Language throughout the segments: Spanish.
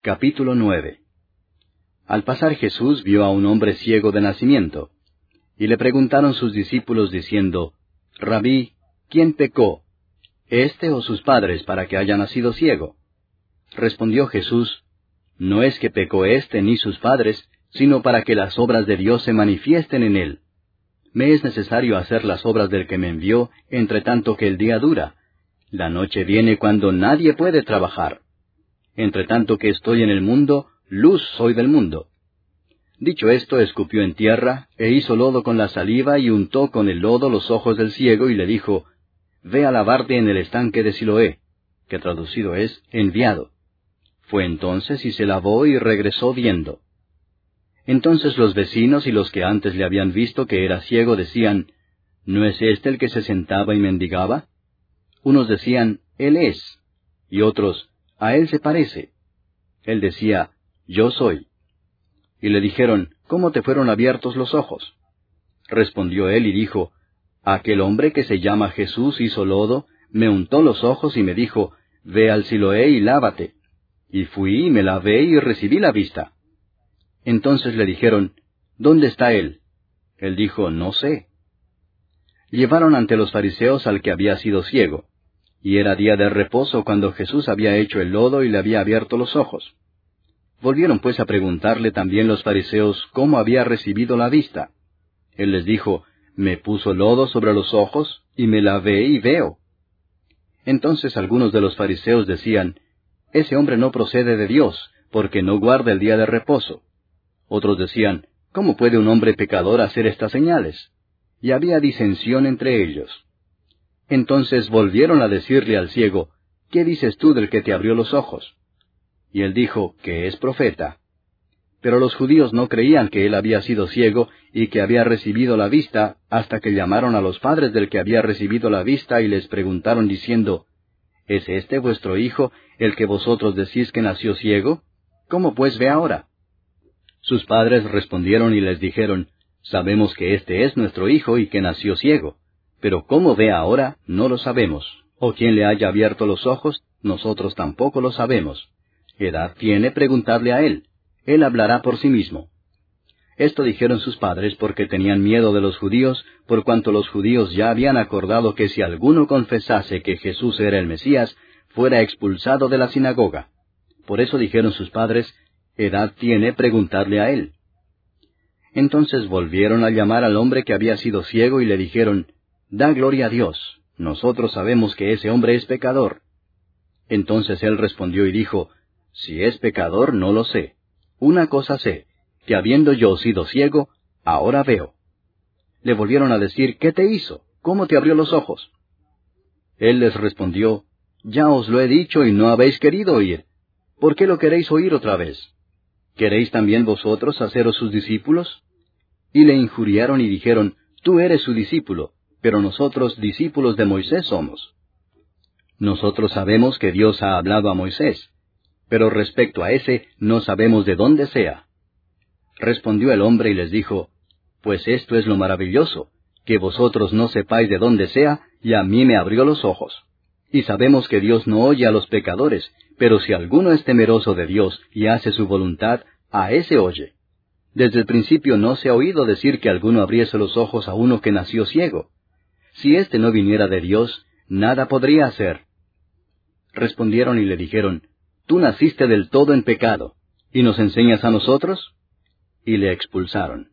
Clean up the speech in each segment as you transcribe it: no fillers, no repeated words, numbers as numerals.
Capítulo 9. Al pasar Jesús vio a un hombre ciego de nacimiento, y le preguntaron sus discípulos diciendo, Rabí, ¿quién pecó, éste o sus padres, para que haya nacido ciego? Respondió Jesús, no es que pecó éste ni sus padres, sino para que las obras de Dios se manifiesten en él. Me es necesario hacer las obras del que me envió, entre tanto que el día dura. La noche viene cuando nadie puede trabajar. Entre tanto que estoy en el mundo, luz soy del mundo. Dicho esto, escupió en tierra, e hizo lodo con la saliva, y untó con el lodo los ojos del ciego, y le dijo, Ve a lavarte en el estanque de Siloé, que traducido es, enviado. Fue entonces y se lavó y regresó viendo. Entonces los vecinos y los que antes le habían visto que era ciego decían, ¿no es este el que se sentaba y mendigaba? Unos decían, Él es, y otros, a él se parece. Él decía, Yo soy. Y le dijeron, ¿cómo te fueron abiertos los ojos? Respondió él y dijo, Aquel hombre que se llama Jesús hizo lodo, me untó los ojos y me dijo, Ve al Siloé y lávate. Y fui y me lavé y recibí la vista. Entonces le dijeron, ¿dónde está él? Él dijo, No sé. Llevaron ante los fariseos al que había sido ciego. Y era día de reposo cuando Jesús había hecho el lodo y le había abierto los ojos. Volvieron pues a preguntarle también los fariseos cómo había recibido la vista. Él les dijo, Me puso lodo sobre los ojos, y me lavé y veo. Entonces algunos de los fariseos decían, Ese hombre no procede de Dios, porque no guarda el día de reposo. Otros decían, ¿cómo puede un hombre pecador hacer estas señales? Y había disensión entre ellos. Entonces volvieron a decirle al ciego, ¿qué dices tú del que te abrió los ojos? Y él dijo, que es profeta. Pero los judíos no creían que él había sido ciego y que había recibido la vista, hasta que llamaron a los padres del que había recibido la vista y les preguntaron diciendo, ¿es este vuestro hijo, el que vosotros decís que nació ciego? ¿Cómo pues ve ahora? Sus padres respondieron y les dijeron, Sabemos que este es nuestro hijo y que nació ciego. Pero cómo ve ahora, no lo sabemos. O quién le haya abierto los ojos, nosotros tampoco lo sabemos. ¿Edad tiene? Preguntadle a él. Él hablará por sí mismo. Esto dijeron sus padres porque tenían miedo de los judíos, por cuanto los judíos ya habían acordado que si alguno confesase que Jesús era el Mesías, fuera expulsado de la sinagoga. Por eso dijeron sus padres, ¿edad tiene? Preguntadle a él. Entonces volvieron a llamar al hombre que había sido ciego y le dijeron, Da gloria a Dios, nosotros sabemos que ese hombre es pecador. Entonces él respondió y dijo, Si es pecador, no lo sé. Una cosa sé, que habiendo yo sido ciego, ahora veo. Le volvieron a decir, ¿qué te hizo? ¿Cómo te abrió los ojos? Él les respondió, Ya os lo he dicho y no habéis querido oír. ¿Por qué lo queréis oír otra vez? ¿Queréis también vosotros haceros sus discípulos? Y le injuriaron y dijeron, Tú eres su discípulo, pero nosotros discípulos de Moisés somos. Nosotros sabemos que Dios ha hablado a Moisés, pero respecto a ese no sabemos de dónde sea. Respondió el hombre y les dijo, Pues esto es lo maravilloso, que vosotros no sepáis de dónde sea, y a mí me abrió los ojos. Y sabemos que Dios no oye a los pecadores, pero si alguno es temeroso de Dios y hace su voluntad, a ese oye. Desde el principio no se ha oído decir que alguno abriese los ojos a uno que nació ciego. Si éste no viniera de Dios, nada podría hacer. Respondieron y le dijeron, Tú naciste del todo en pecado, ¿y nos enseñas a nosotros? Y le expulsaron.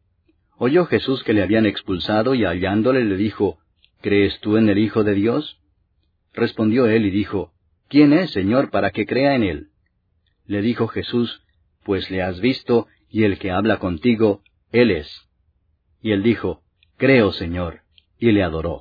Oyó Jesús que le habían expulsado y hallándole le dijo, ¿Crees tú en el Hijo de Dios? Respondió él y dijo, ¿Quién es, Señor, para que crea en él? Le dijo Jesús, Pues le has visto, y el que habla contigo, él es. Y él dijo, Creo, Señor, y le adoró.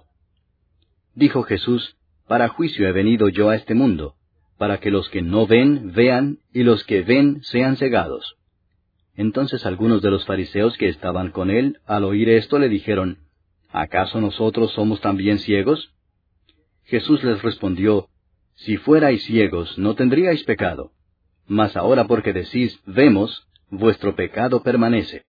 Dijo Jesús, Para juicio he venido yo a este mundo, para que los que no ven, vean, y los que ven, sean cegados. Entonces algunos de los fariseos que estaban con él, al oír esto, le dijeron, ¿acaso nosotros somos también ciegos? Jesús les respondió, Si fuerais ciegos, no tendríais pecado. Mas ahora porque decís, vemos, vuestro pecado permanece.